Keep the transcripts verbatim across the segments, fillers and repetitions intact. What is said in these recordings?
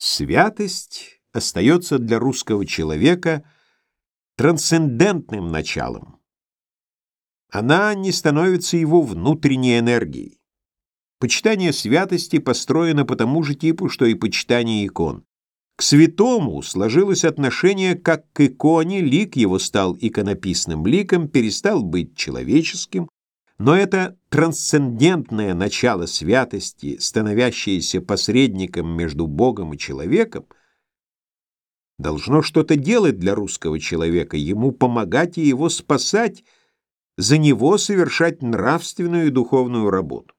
Святость остается для русского человека трансцендентным началом. Она не становится его внутренней энергией. Почитание святости построено по тому же типу, что и почитание икон. К святому сложилось отношение как к иконе, лик его стал иконописным ликом, перестал быть человеческим, но это трансцендентное начало святости, становящееся посредником между Богом и человеком, должно что-то делать для русского человека, ему помогать и его спасать, за него совершать нравственную и духовную работу.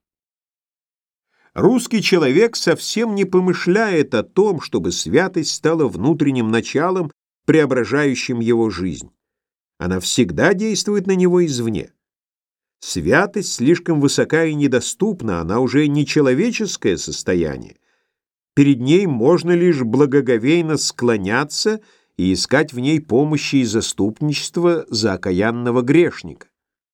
Русский человек совсем не помышляет о том, чтобы святость стала внутренним началом, преображающим его жизнь. Она всегда действует на него извне. Святость слишком высока и недоступна, она уже не человеческое состояние. Перед ней можно лишь благоговейно склоняться и искать в ней помощи и заступничества за окаянного грешника.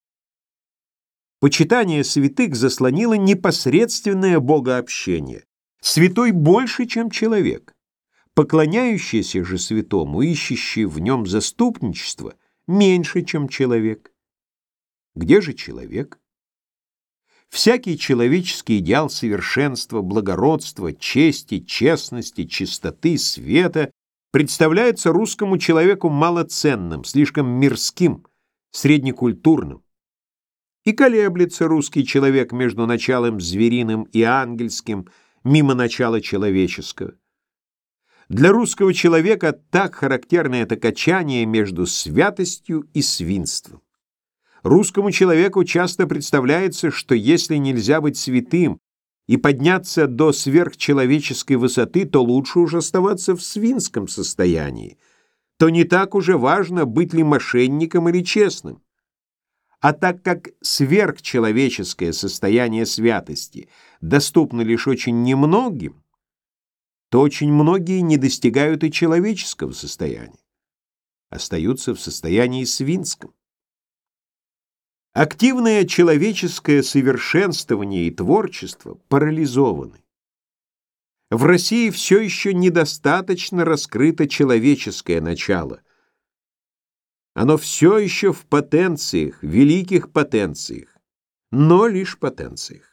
Почитание святых заслонило непосредственное богообщение. Святой больше, чем человек. Поклоняющийся же святому, ищущий в нем заступничество, меньше, чем человек. Где же человек? Всякий человеческий идеал совершенства, благородства, чести, честности, чистоты, света представляется русскому человеку малоценным, слишком мирским, среднекультурным. И колеблется русский человек между началом звериным и ангельским, мимо начала человеческого. Для русского человека так характерно это качание между святостью и свинством. Русскому человеку часто представляется, что если нельзя быть святым и подняться до сверхчеловеческой высоты, то лучше уж оставаться в свинском состоянии, то не так уже важно, быть ли мошенником или честным. А так как сверхчеловеческое состояние святости доступно лишь очень немногим, то очень многие не достигают и человеческого состояния, остаются в состоянии свинском. Активное человеческое совершенствование и творчество парализованы. В России все еще недостаточно раскрыто человеческое начало. Оно все еще в потенциях, великих потенциях, но лишь потенциях.